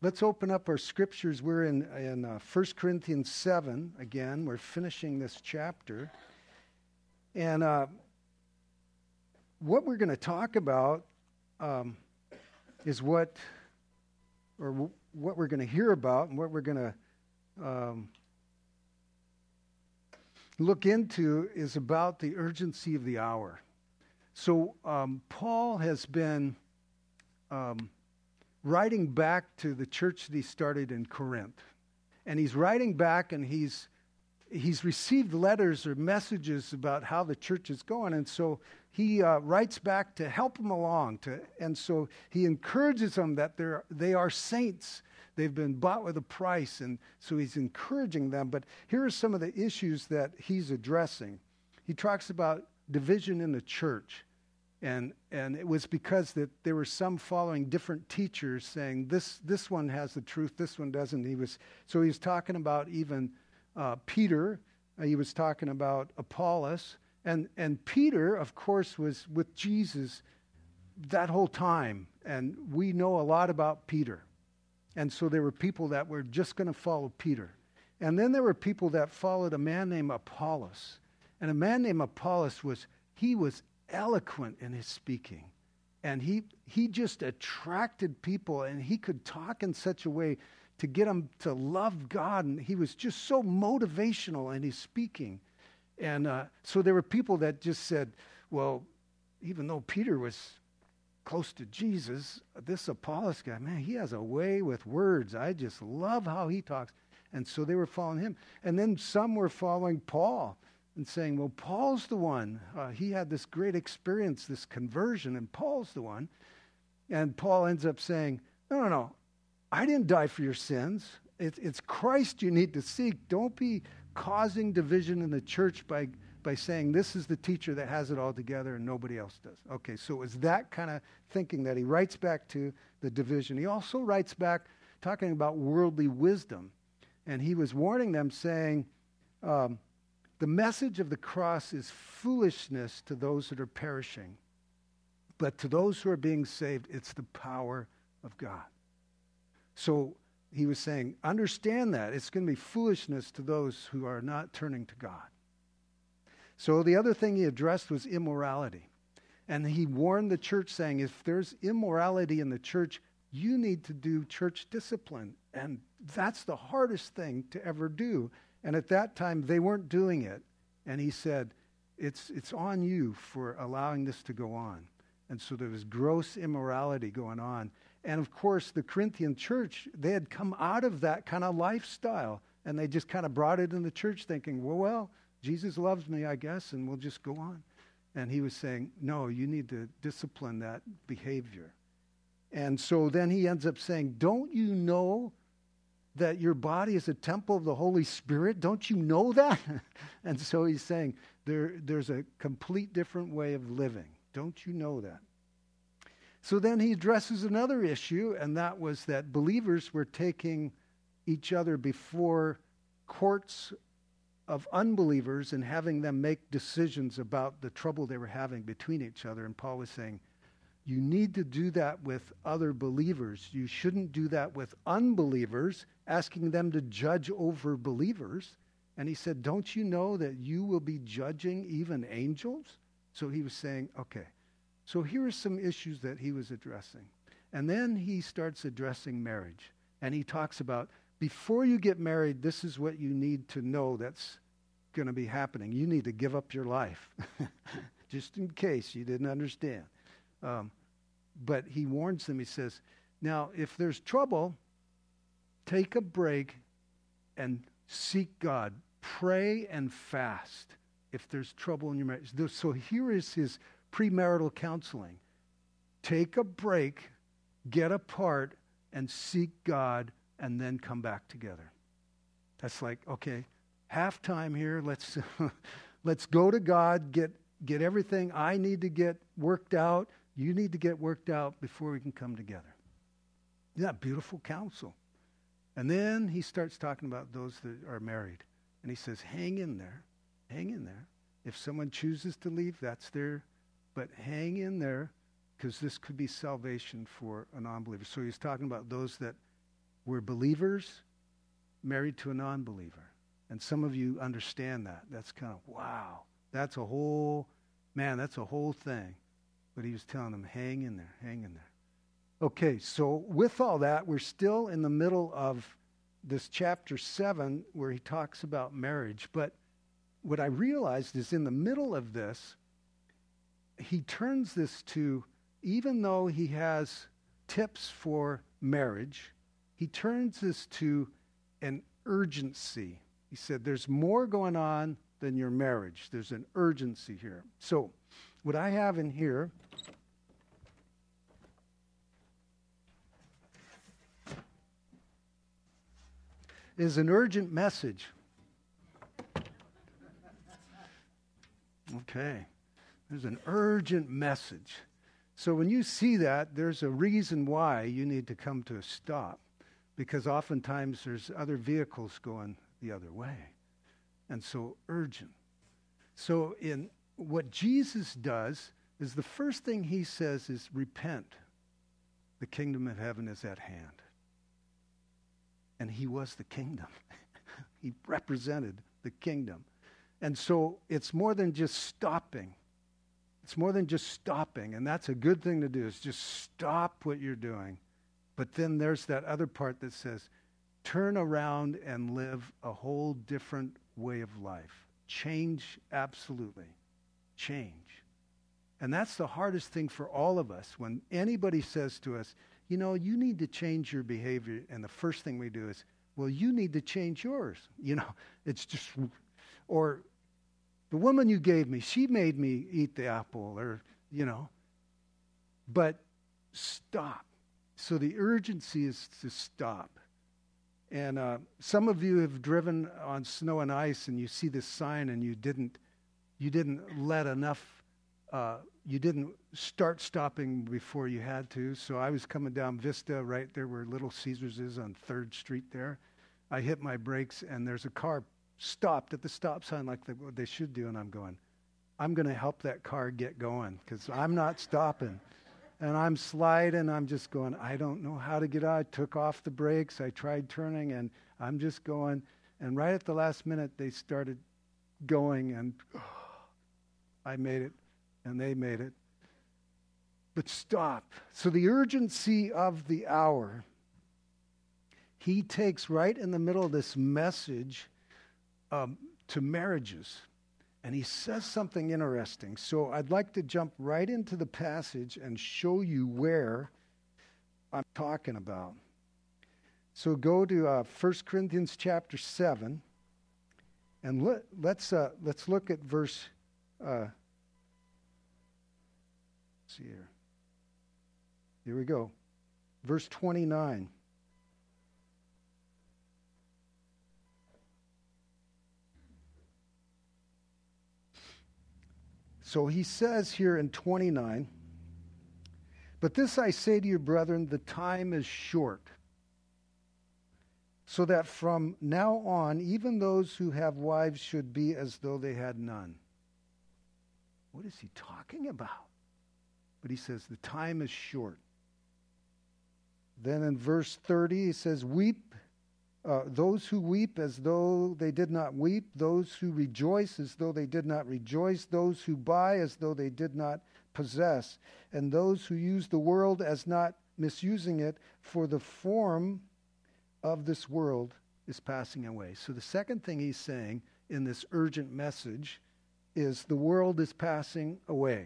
Let's open up our scriptures. We're in 1 Corinthians 7 again. We're finishing this chapter. And what we're going to talk about is what we're going to hear about and what we're going to look into is about the urgency of the hour. So Paul has been writing back to the church that he started in Corinth. And he's writing back, and he's received letters or messages about how the church is going. And so he writes back to help them along. And so he encourages them that they are saints. They've been bought with a price. And so he's encouraging them. But here are some of the issues that he's addressing. He talks about division in the church. And it was because that there were some following different teachers saying this one has the truth, this one doesn't. He was talking about even Peter. He was talking about Apollos, and Peter, of course, was with Jesus that whole time. And we know a lot about Peter. And so there were people that were just going to follow Peter. And then there were people that followed a man named Apollos. And a man named Apollos was eloquent in his speaking, and he just attracted people, and he could talk in such a way to get them to love God, and he was just so motivational in his speaking. And so there were people that just said, well, even though Peter was close to Jesus, this Apollos guy, man, he has a way with words. I just love how he talks. And so they were following him. And then some were following Paul and saying, well, Paul's the one. He had this great experience, this conversion, and Paul's the one. And Paul ends up saying, no, I didn't die for your sins. It's Christ you need to seek. Don't be causing division in the church by saying this is the teacher that has it all together and nobody else does. Okay, so it was that kind of thinking that he writes back to the division. He also writes back talking about worldly wisdom. And he was warning them saying, the message of the cross is foolishness to those that are perishing. But to those who are being saved, it's the power of God. So he was saying, understand that. It's going to be foolishness to those who are not turning to God. So the other thing he addressed was immorality. And he warned the church saying, if there's immorality in the church, you need to do church discipline. And that's the hardest thing to ever do. And at that time, they weren't doing it. And he said, it's on you for allowing this to go on. And so there was gross immorality going on. And of course, the Corinthian church, they had come out of that kind of lifestyle. And they just kind of brought it in the church thinking, well, Jesus loves me, I guess, and we'll just go on. And he was saying, no, you need to discipline that behavior. And so then he ends up saying, don't you know that your body is a temple of the Holy Spirit? Don't you know that? And so he's saying there's a complete different way of living. Don't you know that? So then he addresses another issue, and that was that believers were taking each other before courts of unbelievers and having them make decisions about the trouble they were having between each other. And Paul was saying, you need to do that with other believers. You shouldn't do that with unbelievers, asking them to judge over believers. And he said, don't you know that you will be judging even angels? So he was saying, okay. So here are some issues that he was addressing. And then he starts addressing marriage. And he talks about, before you get married, this is what you need to know that's going to be happening. You need to give up your life, just in case you didn't understand. But he warns them, he says, now, if there's trouble, take a break and seek God. Pray and fast if there's trouble in your marriage. So here is his premarital counseling. Take a break, get apart, and seek God, and then come back together. That's like, okay, halftime here. Let's go to God, get everything I need to get worked out. You need to get worked out before we can come together. Isn't that beautiful counsel? And then he starts talking about those that are married. And he says, hang in there. Hang in there. If someone chooses to leave, that's their, but hang in there, because this could be salvation for a non-believer. So he's talking about those that We're believers married to a non-believer. And some of you understand that. That's kind of, wow. That's a whole thing. But he was telling them, hang in there, hang in there. Okay, so with all that, we're still in the middle of this chapter 7 where he talks about marriage. But what I realized is in the middle of this, he turns this to, even though he has tips for marriage, he turns this to an urgency. He said, there's more going on than your marriage. There's an urgency here. So what I have in here is an urgent message. Okay. There's an urgent message. So when you see that, there's a reason why you need to come to a stop. Because oftentimes there's other vehicles going the other way. And so urgent. So in what Jesus does is the first thing he says is repent. The kingdom of heaven is at hand. And he was the kingdom. He represented the kingdom. And so it's more than just stopping. It's more than just stopping. And that's a good thing to do, is just stop what you're doing. But then there's that other part that says, turn around and live a whole different way of life. Change, absolutely. Change. And that's the hardest thing for all of us. When anybody says to us, you know, you need to change your behavior, and the first thing we do is, well, you need to change yours. You know, it's just, or the woman you gave me, she made me eat the apple, or, you know. But stop. So the urgency is to stop. And some of you have driven on snow and ice, and you see this sign, and you didn't let enough. You didn't start stopping before you had to. So I was coming down Vista, right there where Little Caesars is on 3rd Street there. I hit my brakes, and there's a car stopped at the stop sign like they should do, and I'm going, I'm going to help that car get going because I'm not stopping. And I'm sliding, I'm just going, I don't know how to get out. I took off the brakes, I tried turning, and I'm just going. And right at the last minute, they started going, and I made it, and they made it. But stop. So the urgency of the hour, he takes right in the middle of this message to marriages. And he says something interesting. So I'd like to jump right into the passage and show you where I'm talking about. So go to 1 Corinthians chapter 7. And let's look at verse, let's see here. Here we go. Verse 29. So he says here in 29, but this I say to you, brethren, the time is short, so that from now on, even those who have wives should be as though they had none. What is he talking about? But he says the time is short. Then in verse 30, he says, weep. Those who weep as though they did not weep, those who rejoice as though they did not rejoice, those who buy as though they did not possess, and those who use the world as not misusing it, for the form of this world is passing away. So the second thing he's saying in this urgent message is the world is passing away.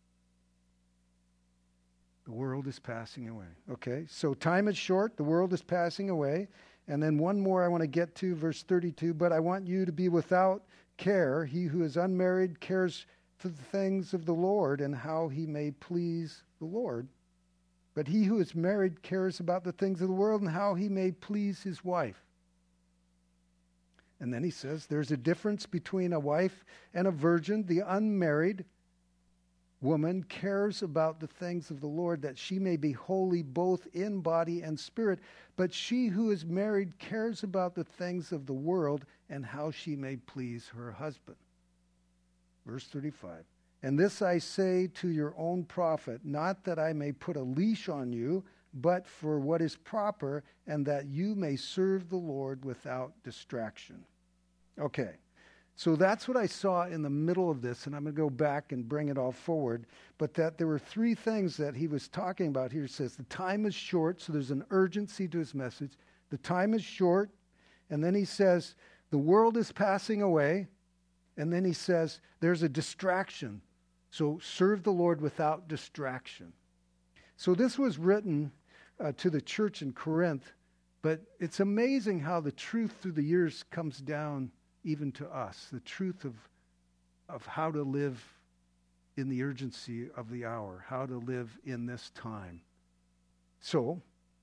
The world is passing away. Okay, so time is short, the world is passing away. And then one more I want to get to, verse 32. But I want you to be without care. He who is unmarried cares for the things of the Lord and how he may please the Lord. But he who is married cares about the things of the world and how he may please his wife. And then he says there's a difference between a wife and a virgin. The unmarried woman cares about the things of the Lord, that she may be holy both in body and spirit. But she who is married cares about the things of the world and how she may please her husband. Verse 35. And this I say to your own profit, not that I may put a leash on you, but for what is proper, and that you may serve the Lord without distraction. Okay, so that's what I saw in the middle of this, and I'm going to go back and bring it all forward, but that there were three things that he was talking about here. He says the time is short, so there's an urgency to his message. The time is short, and then he says the world is passing away, and then he says there's a distraction. So serve the Lord without distraction. So this was written to the church in Corinth, but it's amazing how the truth through the years comes down even to us, the truth of how to live in the urgency of the hour, how to live in this time. So,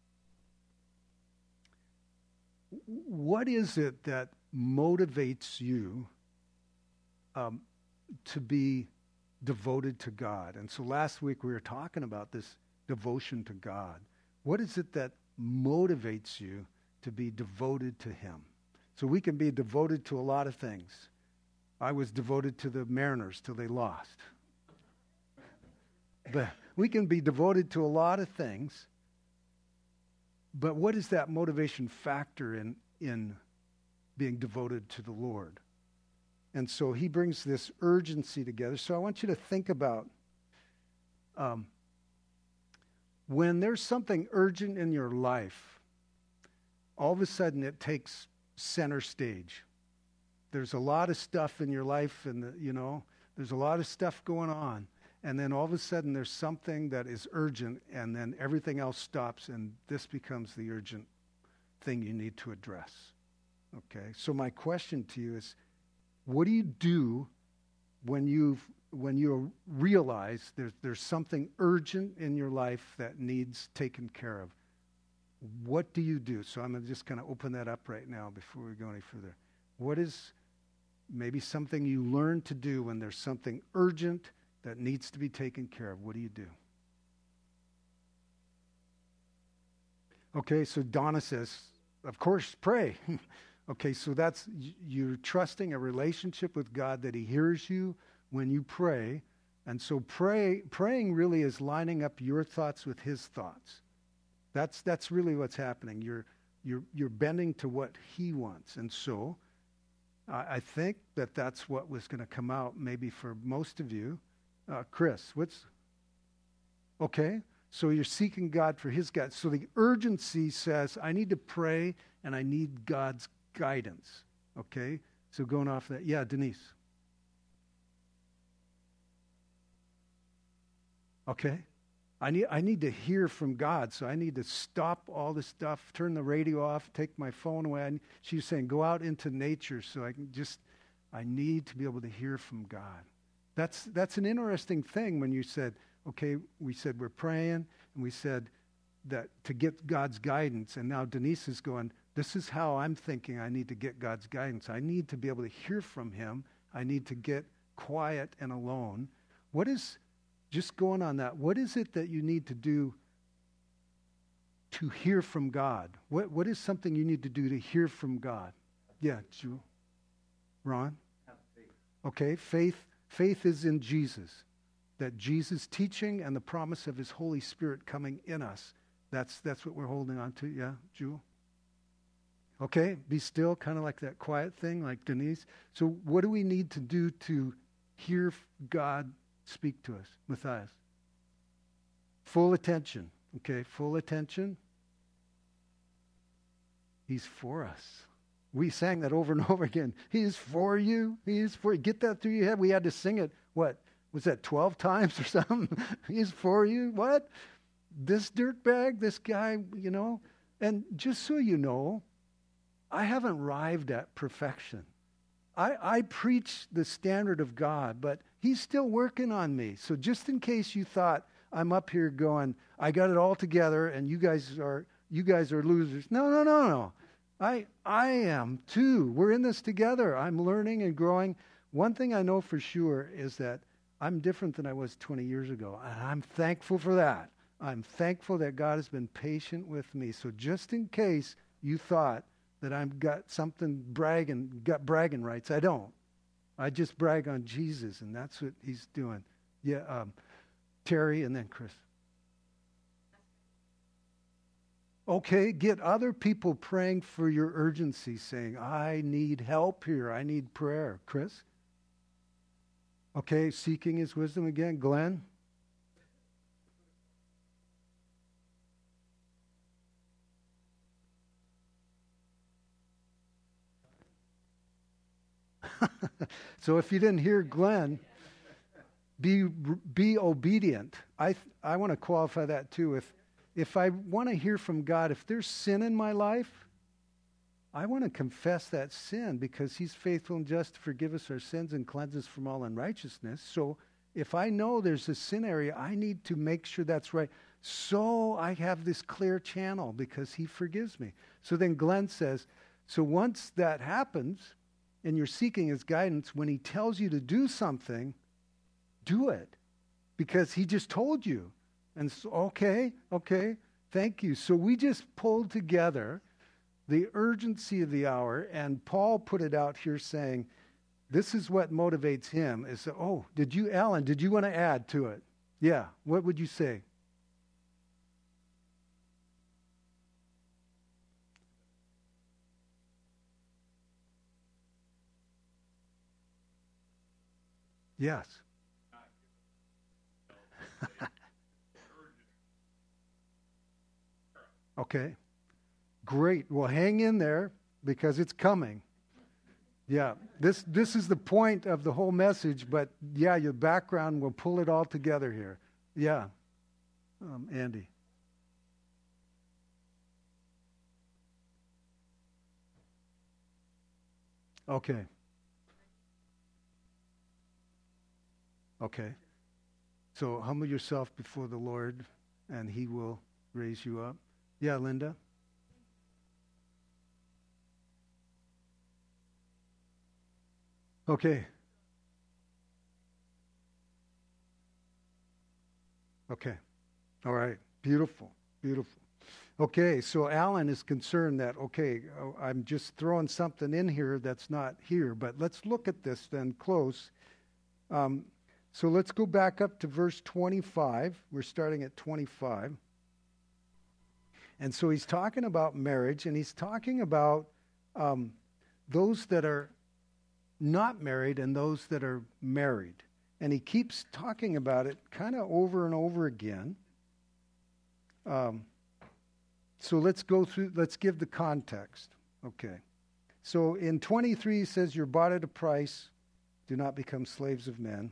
what is it that motivates you to be devoted to God? And so last week we were talking about this devotion to God. What is it that motivates you to be devoted to Him? So we can be devoted to a lot of things. I was devoted to the Mariners till they lost. But we can be devoted to a lot of things. But what is that motivation factor in being devoted to the Lord? And so he brings this urgency together. So I want you to think about when there's something urgent in your life, all of a sudden it takes center stage. There's a lot of stuff in your life, and there's a lot of stuff going on. And then all of a sudden there's something that is urgent, and then everything else stops, and this becomes the urgent thing you need to address. Okay? So my question to you is, what do you do when you realize there's something urgent in your life that needs taken care of? What do you do? So I'm going to just kind of open that up right now before we go any further. What is maybe something you learn to do when there's something urgent that needs to be taken care of? What do you do? Okay, so Donna says, of course, pray. Okay, so that's, you're trusting a relationship with God that He hears you when you pray. And so praying really is lining up your thoughts with His thoughts. That's really what's happening. You're bending to what He wants. And so I think that's what was going to come out maybe for most of you. Chris, okay? So you're seeking God for His guidance. So the urgency says, I need to pray and I need God's guidance. Okay? So going off that. Yeah, Denise. Okay? I need to hear from God, so I need to stop all this stuff, turn the radio off, take my phone away. She's saying, go out into nature so I need to be able to hear from God. That's an interesting thing when you said, okay, we said we're praying, and we said that to get God's guidance, and now Denise is going, this is how I'm thinking I need to get God's guidance. I need to be able to hear from Him. I need to get quiet and alone. What is, just going on that, what is it that you need to do to hear from God? What is something you need to do to hear from God? Yeah, Jewel. Ron? Okay, faith is in Jesus. That Jesus' teaching and the promise of His Holy Spirit coming in us. That's what we're holding on to. Yeah, Jewel? Okay, be still, kind of like that quiet thing, like Denise. So what do we need to do to hear God speak to us? Matthias? Full attention. Okay, full attention. He's for us. We sang that over and over again. He is for you. He is for you. Get that through your head. We had to sing it, what? Was that 12 times or something? He is for you. What? This dirtbag, this guy, And just so you know, I haven't arrived at perfection. I preach the standard of God, but He's still working on me. So just in case you thought I'm up here going, I got it all together and you guys are losers. No. I am too. We're in this together. I'm learning and growing. One thing I know for sure is that I'm different than I was 20 years ago, and I'm thankful for that. I'm thankful that God has been patient with me. So just in case you thought that I've got something got bragging rights, I don't. I just brag on Jesus, and that's what He's doing. Yeah, Terry, and then Chris. Okay, get other people praying for your urgency, saying, I need help here. I need prayer. Chris? Okay, seeking his wisdom again. Glenn? So if you didn't hear Glenn, be obedient. I want to qualify that too. If I want to hear from God, if there's sin in my life, I want to confess that sin because he's faithful and just to forgive us our sins and cleanse us from all unrighteousness. So if I know there's a sin area, I need to make sure that's right. So I have this clear channel because he forgives me. So then Glenn says, so once that happens and you're seeking his guidance, when he tells you to do something, do it because he just told you. And so, okay, thank you. So we just pulled together the urgency of the hour, and Paul put it out here saying, this is what motivates him. Is, Alan, did you want to add to it? Yeah, what would you say? Yes. Okay. Great. Well, hang in there because it's coming. Yeah. This is the point of the whole message, but yeah, your background will pull it all together here. Yeah. Andy. Okay. Okay. So humble yourself before the Lord and he will raise you up. Yeah, Linda. Okay. Okay. All right. Beautiful. Beautiful. Okay. So Alan is concerned that, I'm just throwing something in here that's not here, but let's look at this then close. So let's go back up to verse 25. We're starting at 25. And so he's talking about marriage, and he's talking about those that are not married and those that are married. And he keeps talking about it kind of over and over again. So let's give the context. Okay. So in 23, he says, you're bought at a price. Do not become slaves of men.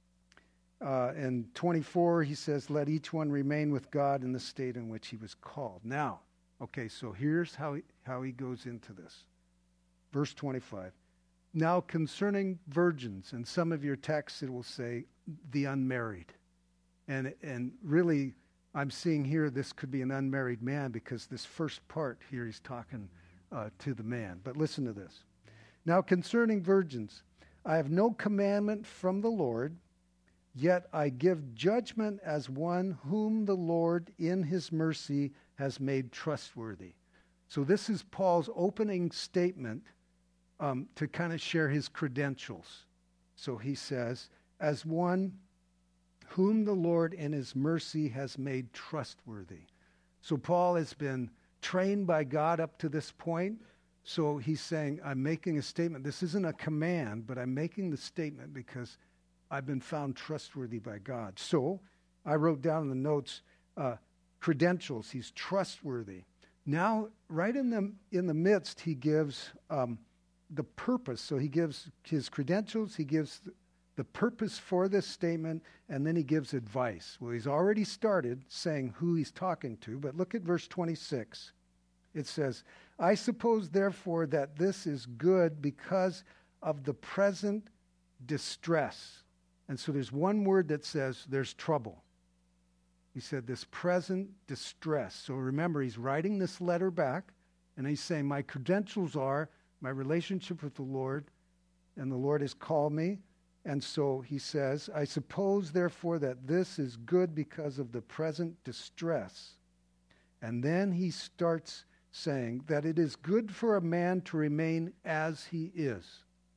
In 24, he says, let each one remain with God in the state in which he was called. Now, okay, so here's how he goes into this. Verse 25. Now concerning virgins, in some of your texts it will say the unmarried. And really, I'm seeing here this could be an unmarried man because this first part here he's talking to the man. But listen to this. Now concerning virgins, I have no commandment from the Lord, yet I give judgment as one whom the Lord in his mercy has made trustworthy. So this is Paul's opening statement to kind of share his credentials. So he says, as one whom the Lord in his mercy has made trustworthy. So Paul has been trained by God up to this point. So he's saying, I'm making a statement. This isn't a command, but I'm making the statement because I've been found trustworthy by God. So I wrote down in the notes, credentials. He's trustworthy. Now, right in the midst, he gives the purpose. So he gives his credentials, he gives the purpose for this statement, and then he gives advice. Well, he's already started saying who he's talking to, but look at verse 26. It says, I suppose, therefore, that this is good because of the present distress. And so there's one word that says there's trouble. He said this present distress. So remember, he's writing this letter back, and he's saying my credentials are my relationship with the Lord, and the Lord has called me. And so he says, I suppose, therefore, that this is good because of the present distress. And then he starts saying that it is good for a man to remain as he is.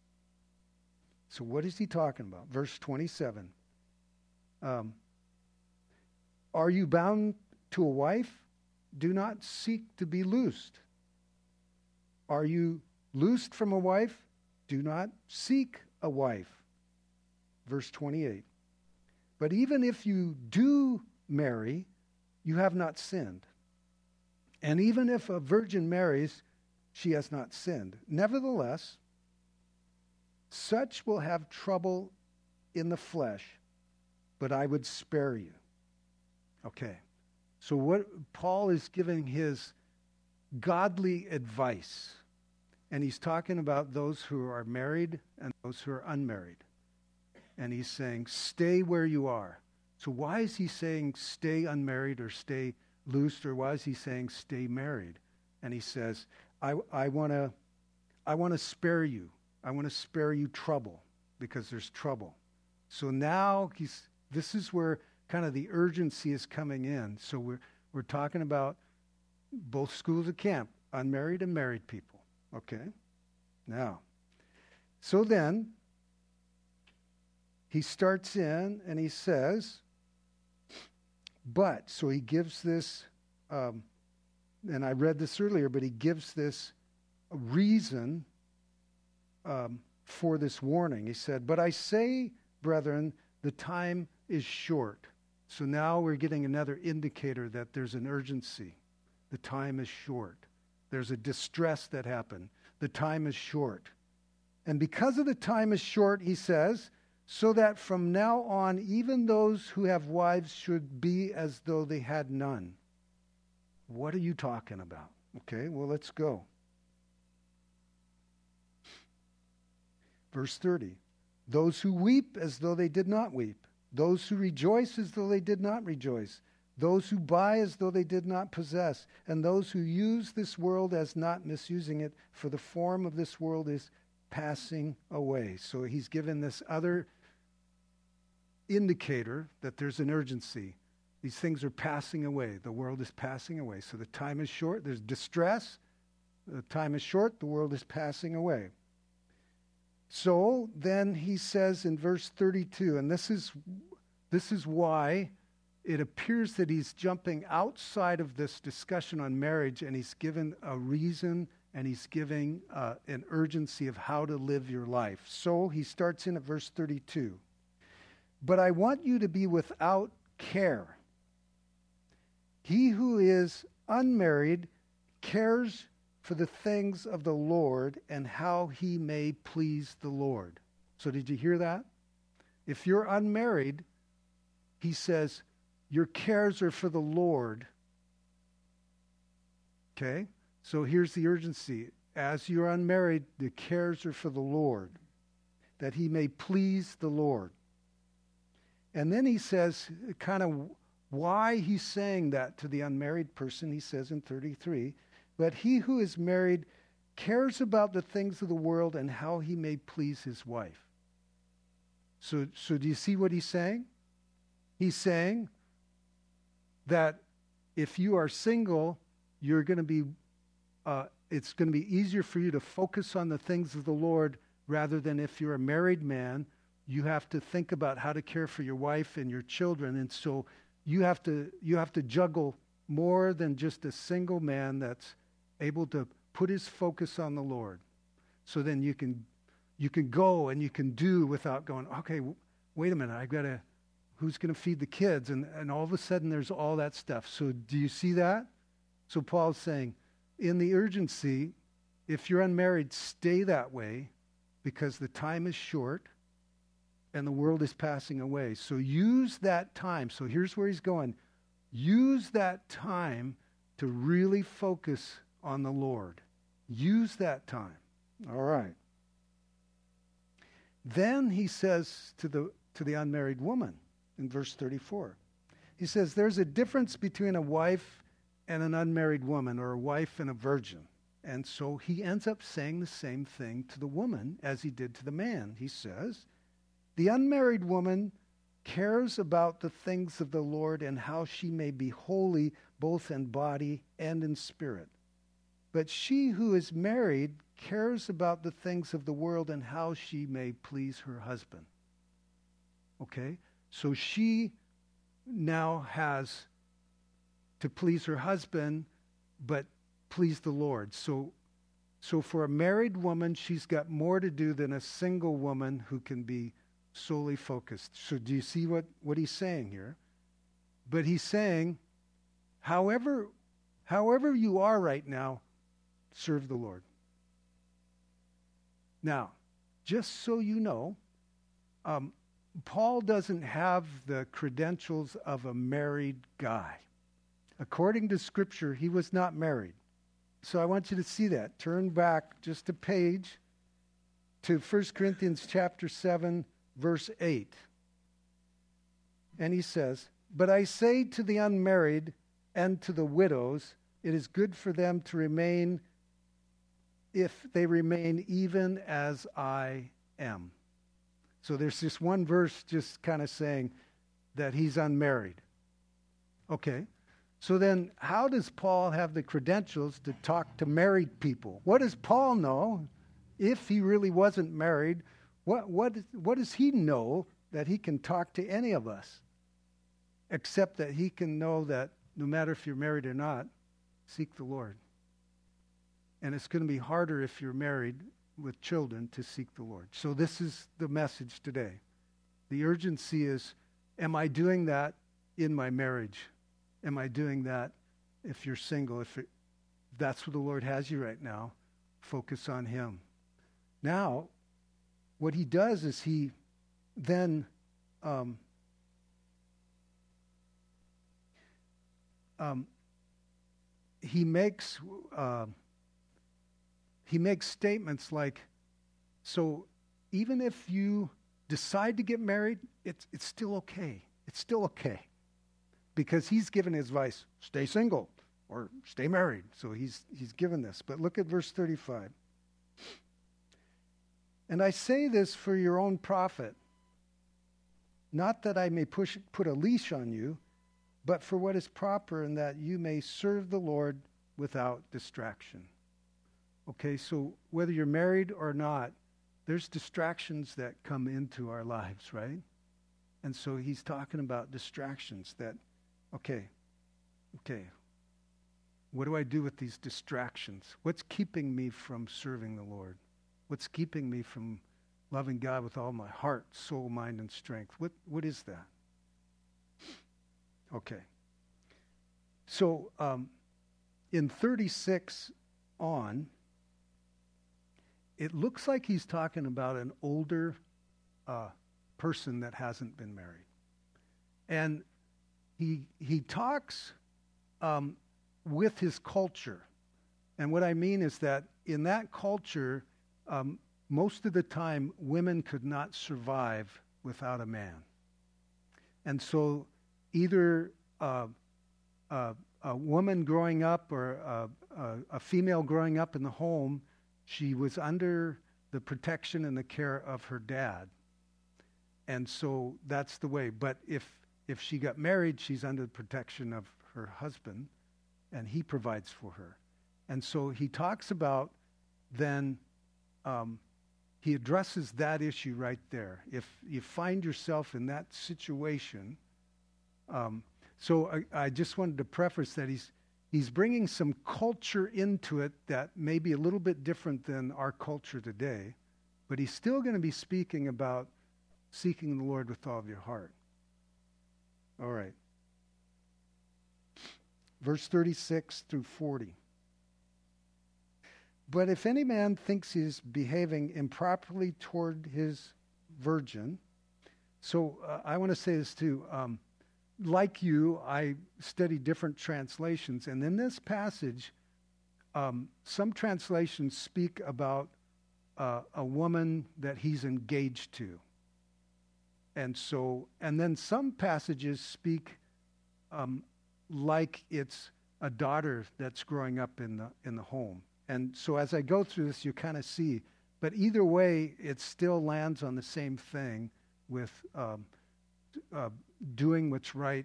So what is he talking about? Verse 27. Are you bound to a wife do not seek to be loosed. Are you loosed from a wife? Do not seek a wife. Verse 28. But even if you do marry, you have not sinned. And even if a virgin marries, she has not sinned. Nevertheless, such will have trouble in the flesh, but I would spare you. Okay. So what Paul is giving his godly advice, and he's talking about those who are married and those who are unmarried. And he's saying, stay where you are. So why is he saying stay unmarried or stay loosed, or why is he saying stay married? And he says, I want to spare you. I want to spare you trouble, because there's trouble. So now this is where kind of the urgency is coming in. So we're talking about both schools of camp, unmarried and married people. Okay? Now, so then he starts in and he says, but, so he gives this, and I read this earlier, but he gives this reason for this warning. He said, but I say, brethren, the time is short. So now we're getting another indicator that there's an urgency. The time is short. There's a distress that happened. The time is short. And because of the time is short, he says, so that from now on, even those who have wives should be as though they had none. What are you talking about? Okay, well, let's go. Verse 30. Those who weep as though they did not weep. Those who rejoice as though they did not rejoice. Those who buy as though they did not possess. And those who use this world as not misusing it, for the form of this world is passing away. So he's given this other indicator that there's an urgency. These things are passing away. The world is passing away. So the time is short. There's distress. The time is short. The world is passing away. So then he says in verse 32, and this is why it appears that he's jumping outside of this discussion on marriage, and he's given a reason, and he's giving an urgency of how to live your life. So he starts in at verse 32. But I want you to be without care. He who is unmarried cares for the things of the Lord and how he may please the Lord. So did you hear that? If you're unmarried, he says, your cares are for the Lord. Okay? So here's the urgency. As you're unmarried, the cares are for the Lord, that he may please the Lord. And then he says kind of why he's saying that to the unmarried person. He says in 33, but he who is married cares about the things of the world and how he may please his wife. So do you see what he's saying? He's saying that if you are single, you're going to be, it's going to be easier for you to focus on the things of the Lord rather than if you're a married man. You have to think about how to care for your wife and your children, and so you have to juggle more than just a single man that's able to put his focus on the Lord. So then you can go and you can do without going, okay, wait a minute, who's going to feed the kids? And all of a sudden there's all that stuff. So do you see that? So Paul's saying, in the urgency, if you're unmarried, stay that way because the time is short and the world is passing away. So use that time. So here's where he's going. Use that time to really focus on the Lord. Use that time. All right. Then he says to the unmarried woman in verse 34, he says, there's a difference between a wife and an unmarried woman, or a wife and a virgin. And so he ends up saying the same thing to the woman as he did to the man. He says, the unmarried woman cares about the things of the Lord and how she may be holy both in body and in spirit. But she who is married cares about the things of the world and how she may please her husband. Okay? So she now has to please her husband, but please the Lord. So for a married woman, she's got more to do than a single woman who can be solely focused. So do you see what he's saying here? But he's saying, however you are right now, serve the Lord. Now, just so you know, Paul doesn't have the credentials of a married guy. According to Scripture, he was not married. So I want you to see that. Turn back just a page to 1 Corinthians chapter 7, verse 8. And he says, "But I say to the unmarried and to the widows, it is good for them to remain if they remain even as I am." So there's this one verse just kind of saying that he's unmarried. Okay. So then how does Paul have the credentials to talk to married people? What does Paul know if he really wasn't married? What does he know that he can talk to any of us? Except that he can know that no matter if you're married or not, seek the Lord. And it's going to be harder if you're married with children to seek the Lord. So this is the message today. The urgency is, am I doing that in my marriage? Am I doing that if you're single? If that's where the Lord has you right now, focus on Him. Now, what he does is he then he makes statements like, so even if you decide to get married, it's still okay. It's still okay. Because he's given his advice, stay single or stay married. So he's given this. But look at verse 35. "And I say this for your own profit, not that I may put a leash on you, but for what is proper, and that you may serve the Lord without distraction." Okay, so whether you're married or not, there's distractions that come into our lives, right? And so he's talking about distractions that, okay, what do I do with these distractions? What's keeping me from serving the Lord? What's keeping me from loving God with all my heart, soul, mind, and strength? What is that? Okay. So in 36 on, it looks like he's talking about an older person that hasn't been married. And he talks with his culture. And what I mean is that in that culture, most of the time, women could not survive without a man. And so either a woman growing up or a female growing up in the home, she was under the protection and the care of her dad. And so that's the way. But if she got married, she's under the protection of her husband, and he provides for her. And so he talks about then, he addresses that issue right there. If you find yourself in that situation, so I just wanted to preface that he's bringing some culture into it that may be a little bit different than our culture today, but he's still going to be speaking about seeking the Lord with all of your heart. All right. Verse 36 through 40. "But if any man thinks he's behaving improperly toward his virgin," so I want to say this too. Like you, I study different translations, and in this passage, some translations speak about a woman that he's engaged to. And then some passages speak like it's a daughter that's growing up in the home. And so as I go through this, you kind of see. But either way, it still lands on the same thing with doing what's right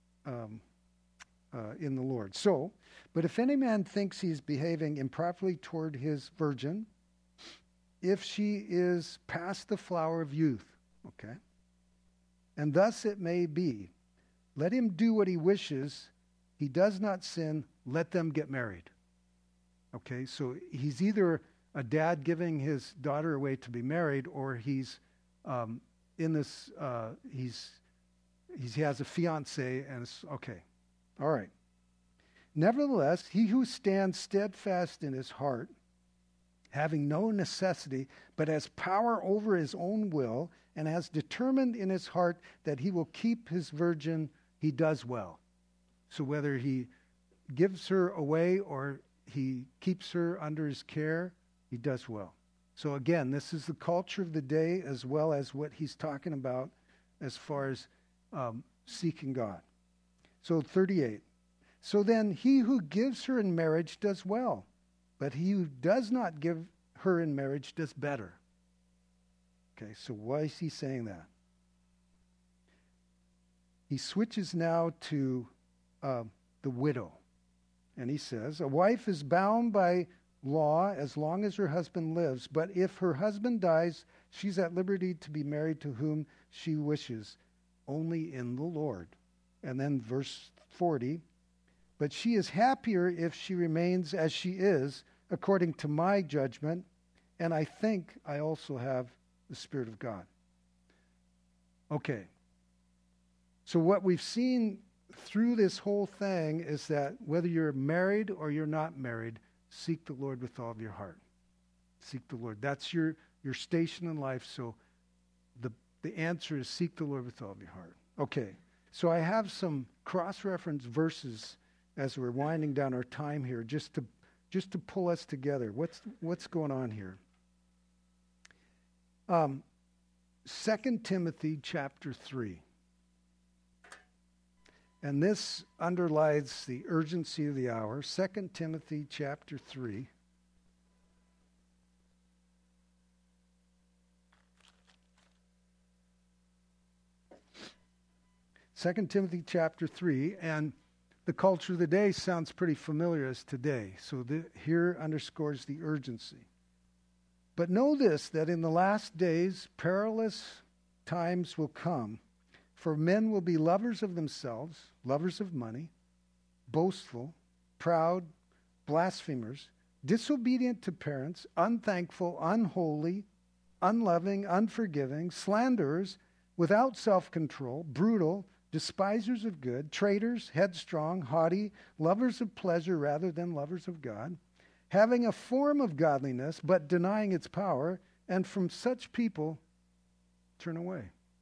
in the Lord. So, "But if any man thinks he's behaving improperly toward his virgin, if she is past the flower of youth," and thus it may be, "let him do what he wishes, he does not sin, let them get married. Okay, so he's either a dad giving his daughter away to be married, or he's he has a fiance, and it's okay. All right. Nevertheless, he who stands steadfast in his heart, having no necessity, but has power over his own will, and has determined in his heart that he will keep his virgin, he does well. So whether he gives her away or he keeps her under his care, he does well. So again, this is the culture of the day as well as what he's talking about as far as seeking God. So 38. So then he who gives her in marriage does well, but he who does not give her in marriage does better. Okay, so why is he saying that? He switches now to the widow. And he says, a wife is bound by law as long as her husband lives, but if her husband dies, she's at liberty to be married to whom she wishes, only in the Lord. And then verse 40, but she is happier if she remains as she is, according to my judgment, and I think I also have the Spirit of God. Okay. So what we've seen through this whole thing is that whether you're married or you're not married, seek the Lord with all of your heart. Seek the Lord. That's your station in life. So the answer is seek the Lord with all of your heart. Okay. So I have some cross-reference verses as we're winding down our time here, just to pull us together. What's going on here? 2 Timothy chapter 3. And this underlies the urgency of the hour. 2 Timothy chapter 3. Second Timothy chapter 3, and the culture of the day sounds pretty familiar as today. So here underscores the urgency. But know this, that in the last days perilous times will come, for men will be lovers of themselves, lovers of money, boastful, proud, blasphemers, disobedient to parents, unthankful, unholy, unloving, unforgiving, slanderers, without self-control, brutal, despisers of good, traitors, headstrong, haughty, lovers of pleasure rather than lovers of God, having a form of godliness but denying its power, and from such people turn away.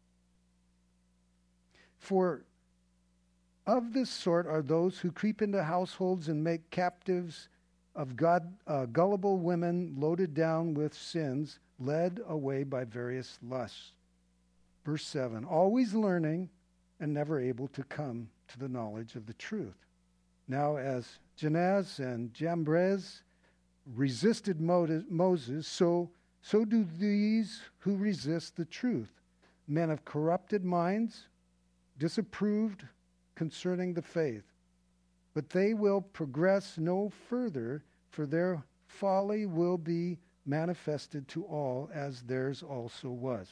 For of this sort are those who creep into households and make captives of gullible women loaded down with sins, led away by various lusts. Verse 7, always learning and never able to come to the knowledge of the truth. Now as Jannes and Jambres resisted Moses, so do these who resist the truth. Men of corrupted minds, disapproved concerning the faith. But they will progress no further, for their folly will be manifested to all, as theirs also was.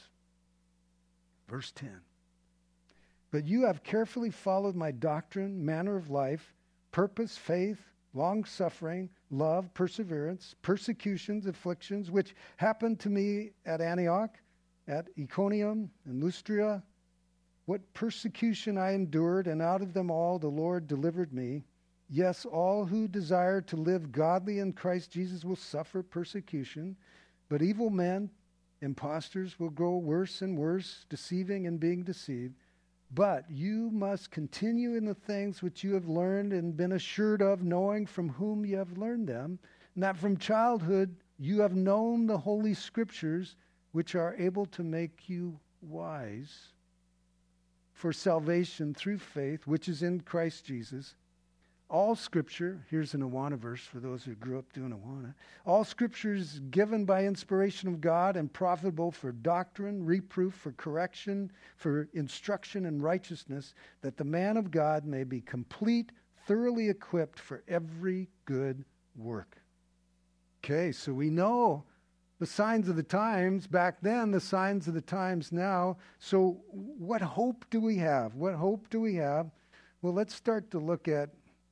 Verse 10. But you have carefully followed my doctrine, manner of life, purpose, faith, long-suffering, love, perseverance, persecutions, afflictions, which happened to me at Antioch, at Iconium, and Lystra. What persecution I endured, and out of them all the Lord delivered me. Yes, all who desire to live godly in Christ Jesus will suffer persecution, but evil men, impostors, will grow worse and worse, deceiving and being deceived. But you must continue in the things which you have learned and been assured of, knowing from whom you have learned them, and that from childhood you have known the Holy Scriptures, which are able to make you wise for salvation through faith, which is in Christ Jesus. All Scripture, here's an Awana verse for those who grew up doing Awana. All Scripture is given by inspiration of God and profitable for doctrine, reproof, for correction, for instruction in righteousness, that the man of God may be complete, thoroughly equipped for every good work. Okay, so we know the signs of the times back then, the signs of the times now. So what hope do we have? What hope do we have? Well, let's start to look at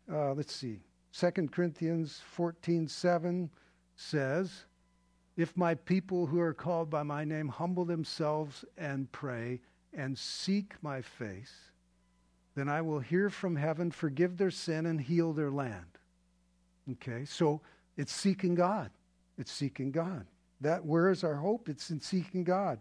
let's see, 2 Corinthians 14:7 says, if my people who are called by my name humble themselves and pray and seek my face, then I will hear from heaven, forgive their sin, and heal their land. Okay, so it's seeking God. It's seeking God. Where is our hope? It's in seeking God.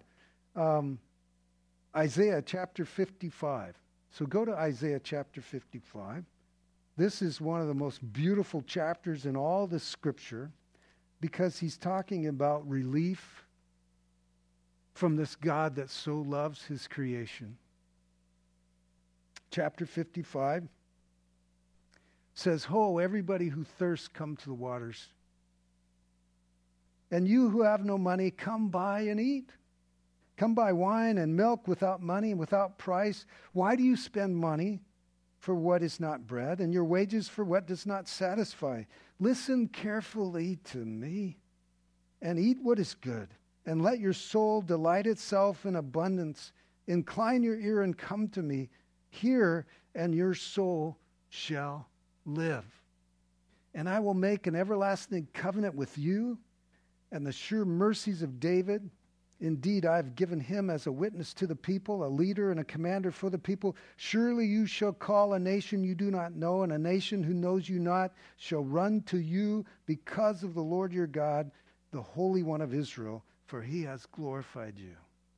Isaiah chapter 55. So go to Isaiah chapter 55. This is one of the most beautiful chapters in all the scripture because he's talking about relief from this God that so loves his creation. Chapter 55 says, ho, everybody who thirsts, come to the waters. And you who have no money, come buy and eat. Come buy wine and milk without money and without price. Why do you spend money for what is not bread, and your wages for what does not satisfy? Listen carefully to me, and eat what is good, and let your soul delight itself in abundance. Incline your ear and come to me. Hear, and your soul shall live. And I will make an everlasting covenant with you, and the sure mercies of David. Indeed, I have given him as a witness to the people, a leader and a commander for the people. Surely you shall call a nation you do not know, and a nation who knows you not shall run to you because of the Lord your God, the Holy One of Israel, for he has glorified you.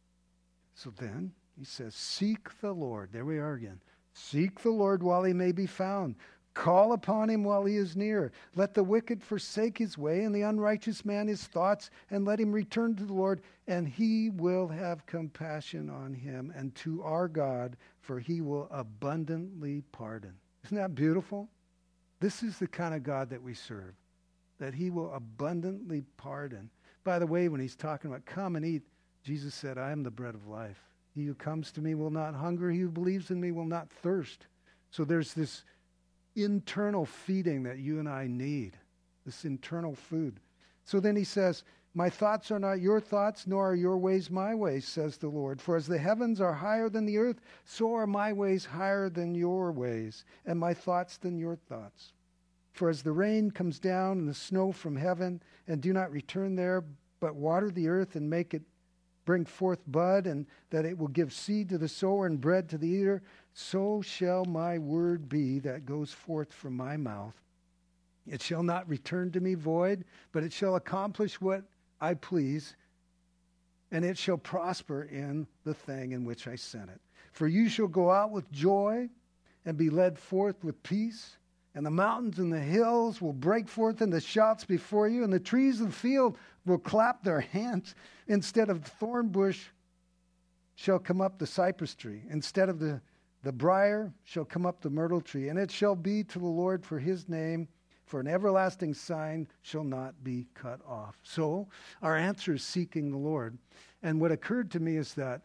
So then, he says, seek the Lord. There we are again. Seek the Lord while he may be found. Call upon him while he is near. Let the wicked forsake his way, and the unrighteous man his thoughts, and let him return to the Lord, and he will have compassion on him and to our God, for he will abundantly pardon. Isn't that beautiful? This is the kind of God that we serve, that he will abundantly pardon. By the way, when he's talking about come and eat, Jesus said, I am the bread of life. He who comes to me will not hunger. He who believes in me will not thirst. So there's this internal feeding that you and I need, this internal food. So then he says, my thoughts are not your thoughts, nor are your ways my ways, says the Lord. For as the heavens are higher than the earth, so are my ways higher than your ways, and my thoughts than your thoughts. For as the rain comes down and the snow from heaven, and do not return there, but water the earth and make it bring forth bud, and that it will give seed to the sower and bread to the eater, so shall my word be that goes forth from my mouth. It shall not return to me void, but it shall accomplish what I please, and it shall prosper in the thing in which I sent it. For you shall go out with joy and be led forth with peace, and the mountains and the hills will break forth into shouts before you, and the trees of the field will clap their hands. Instead of the thorn bush shall come up the cypress tree. Instead of the briar shall come up the myrtle tree. And it shall be to the Lord for his name, for an everlasting sign shall not be cut off. So our answer is seeking the Lord. And what occurred to me is that,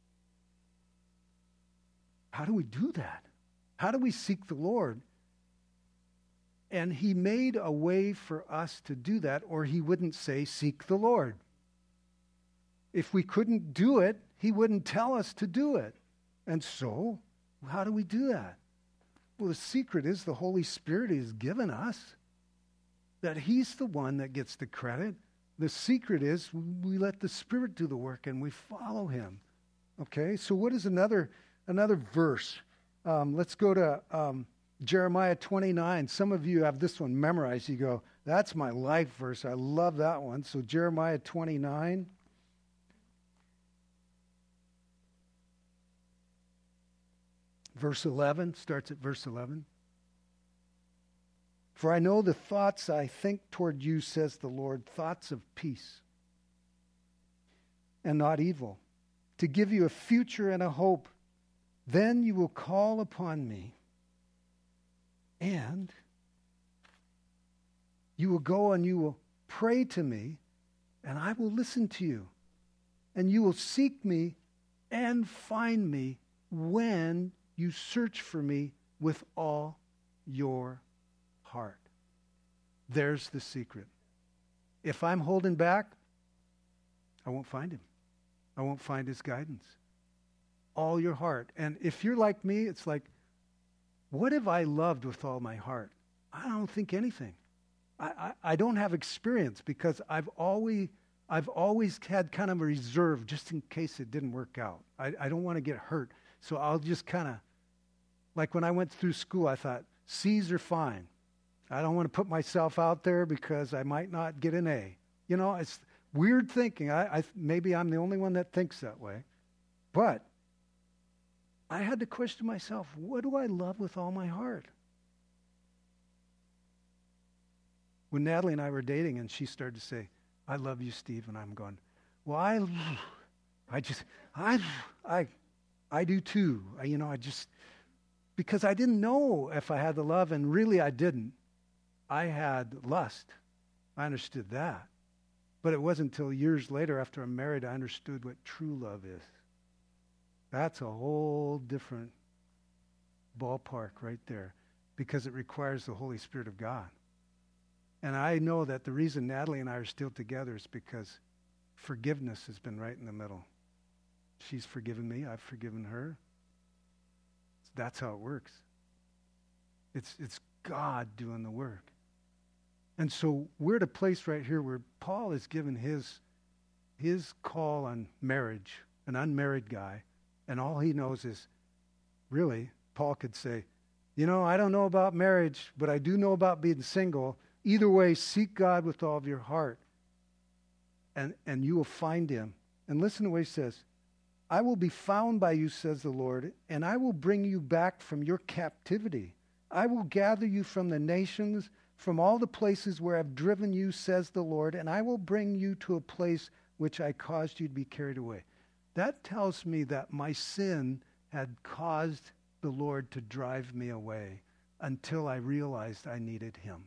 how do we do that? How do we seek the Lord? And he made a way for us to do that, or he wouldn't say, seek the Lord. If we couldn't do it, he wouldn't tell us to do it. And so, how do we do that? Well, the secret is the Holy Spirit has given us, that he's the one that gets the credit. The secret is we let the Spirit do the work and we follow him. Okay, so what is another verse? Let's go to Jeremiah 29. Some of you have this one memorized. You go, that's my life verse. I love that one. So Jeremiah 29. Verse 11, starts at verse 11. For I know the thoughts I think toward you, says the Lord, thoughts of peace and not evil, to give you a future and a hope. Then you will call upon me, and you will go and you will pray to me, and I will listen to you. And you will seek me and find me when you search for me with all your heart. There's the secret. If I'm holding back, I won't find him. I won't find his guidance. All your heart. And if you're like me, it's like, What have I loved with all my heart? I don't think anything. I don't have experience because I've always had kind of a reserve just in case it didn't work out. I don't want to get hurt. So I'll just kind of, like when I went through school, I thought, C's are fine. I don't want to put myself out there because I might not get an A. You know, it's weird thinking. Maybe I'm the only one that thinks that way. But I had to question myself, what do I love with all my heart? When Natalie and I were dating and she started to say, I love you, Steve, and I'm going, well, I do too. Because I didn't know if I had the love, and really I didn't. I had lust. I understood that. But it wasn't until years later after I'm married I understood what true love is. That's a whole different ballpark right there because it requires the Holy Spirit of God. And I know that the reason Natalie and I are still together is because forgiveness has been right in the middle. She's forgiven me. I've forgiven her. That's how it works. It's God doing the work. And so we're at a place right here where Paul has given his call on marriage, an unmarried guy, and all he knows is, really, Paul could say, I don't know about marriage, but I do know about being single. Either way, seek God with all of your heart, and you will find him. And listen to what he says. I will be found by you, says the Lord, and I will bring you back from your captivity. I will gather you from the nations, from all the places where I've driven you, says the Lord, and I will bring you to a place which I caused you to be carried away. That tells me that my sin had caused the Lord to drive me away until I realized I needed him.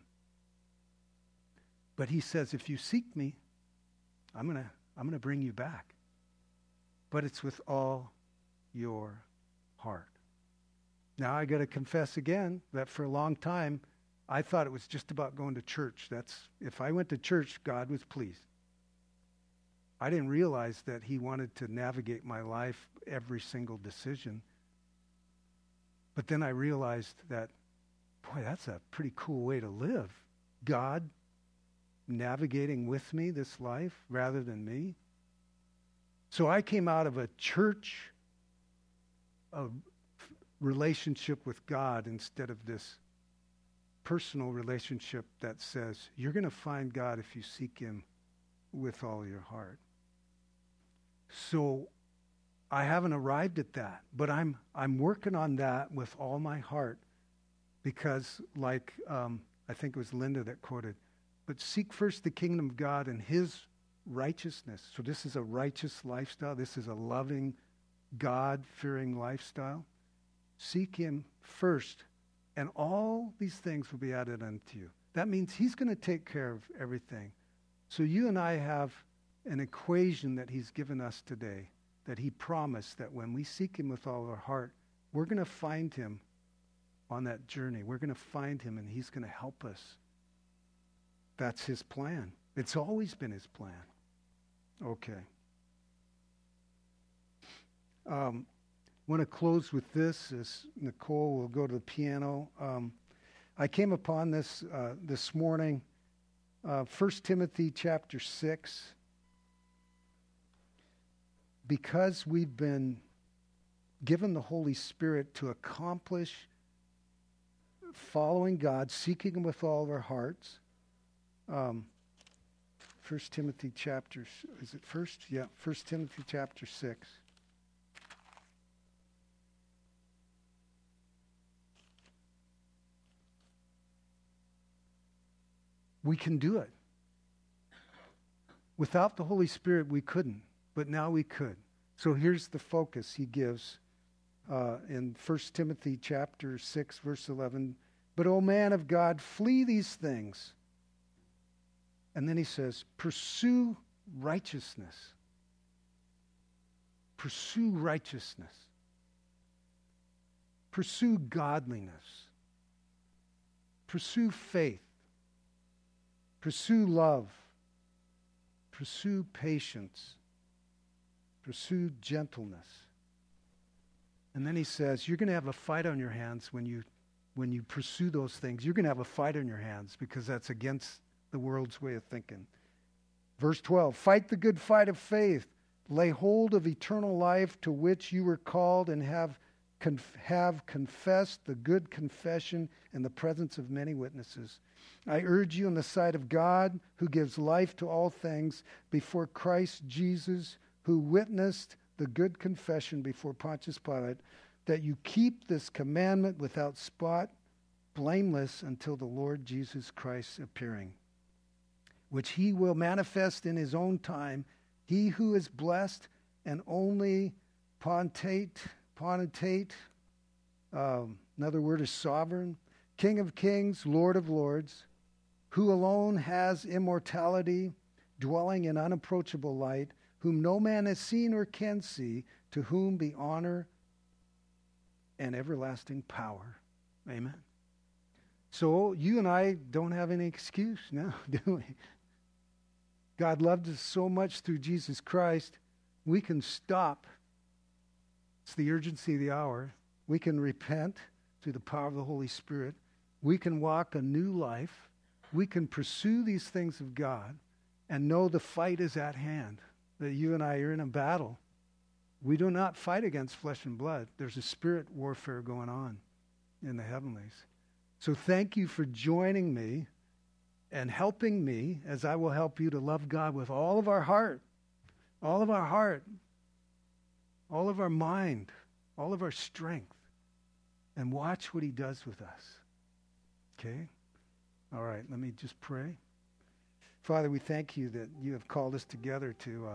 But he says, if you seek me, I'm gonna bring you back. But it's with all your heart. Now I got to confess again that for a long time, I thought it was just about going to church. If I went to church, God was pleased. I didn't realize that he wanted to navigate my life, every single decision. But then I realized that, boy, that's a pretty cool way to live. God navigating with me this life rather than me. So I came out of a church relationship with God instead of this personal relationship that says you're going to find God if you seek him with all your heart. So I haven't arrived at that, but I'm working on that with all my heart because like I think it was Linda that quoted, but seek first the kingdom of God and his righteousness. So this is a righteous lifestyle. This is a loving, God-fearing lifestyle. Seek him first, and all these things will be added unto you. That means he's going to take care of everything. So you and I have an equation that he's given us today, that he promised that when we seek him with all our heart, we're going to find him on that journey. We're going to find him, and he's going to help us. That's his plan. It's always been his plan. Okay. Want to close with this as Nicole will go to the piano. I came upon this this morning, 1 Timothy chapter 6. Because we've been given the Holy Spirit to accomplish following God, seeking him with all of our hearts. 1 Timothy chapter, is it first? Yeah, 1 Timothy chapter 6. We can do it. Without the Holy Spirit, we couldn't, but now we could. So here's the focus he gives in 1 Timothy chapter 6, verse 11. But, O man of God, flee these things. And then he says, pursue righteousness. Pursue righteousness. Pursue godliness. Pursue faith. Pursue love. Pursue patience. Pursue gentleness. And then he says, you're going to have a fight on your hands when you when you pursue those things, you're going to have a fight on your hands because that's against the world's way of thinking. Verse 12, fight the good fight of faith. Lay hold of eternal life to which you were called and have confessed the good confession in the presence of many witnesses. I urge you in the sight of God, who gives life to all things, before Christ Jesus, who witnessed the good confession before Pontius Pilate, that you keep this commandment without spot, blameless until the Lord Jesus Christ's appearing, which he will manifest in his own time. He who is blessed and only potentate, another word is sovereign, King of kings, Lord of lords, who alone has immortality, dwelling in unapproachable light, whom no man has seen or can see, to whom be honor and everlasting power. Amen. So you and I don't have any excuse now, do we? God loved us so much through Jesus Christ, we can stop. It's the urgency of the hour. We can repent through the power of the Holy Spirit. We can walk a new life. We can pursue these things of God and know the fight is at hand, that you and I are in a battle. We do not fight against flesh and blood. There's a spirit warfare going on in the heavenlies. So thank you for joining me and helping me as I will help you to love God with all of our heart, all of our heart, all of our mind, all of our strength, and watch what he does with us. Okay? All right, let me just pray. Father, we thank you that you have called us together to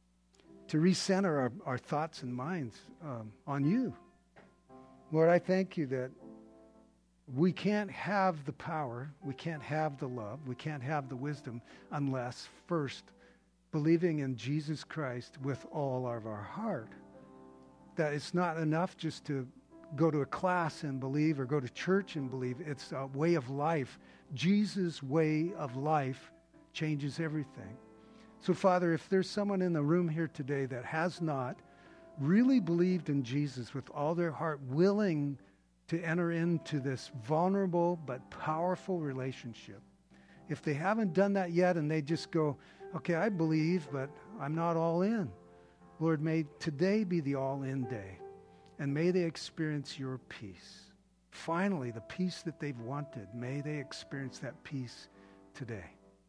recenter our thoughts and minds on you. Lord, I thank you that we can't have the power, we can't have the love, we can't have the wisdom unless first believing in Jesus Christ with all of our heart. That it's not enough just to go to a class and believe or go to church and believe. It's a way of life. Jesus' way of life changes everything. So, Father, if there's someone in the room here today that has not really believed in Jesus with all their heart, willing to enter into this vulnerable but powerful relationship, if they haven't done that yet and they just go, okay, I believe, but I'm not all in. Lord, may today be the all-in day, and may they experience your peace. Finally, the peace that they've wanted, may they experience that peace today.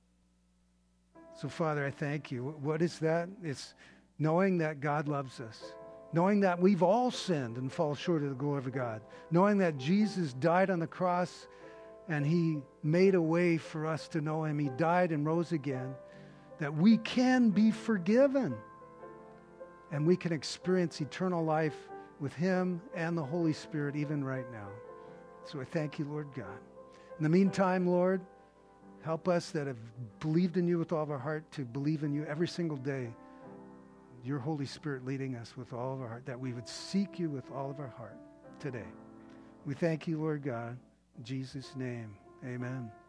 So, Father, I thank you. What is that? It's knowing that God loves us, knowing that we've all sinned and fall short of the glory of God, knowing that Jesus died on the cross and he made a way for us to know him. He died and rose again, that we can be forgiven and we can experience eternal life with him and the Holy Spirit even right now. So I thank you, Lord God. In the meantime, Lord, help us that have believed in you with all of our heart to believe in you every single day. Your Holy Spirit leading us with all of our heart, that we would seek you with all of our heart today. We thank you, Lord God. In Jesus' name, amen.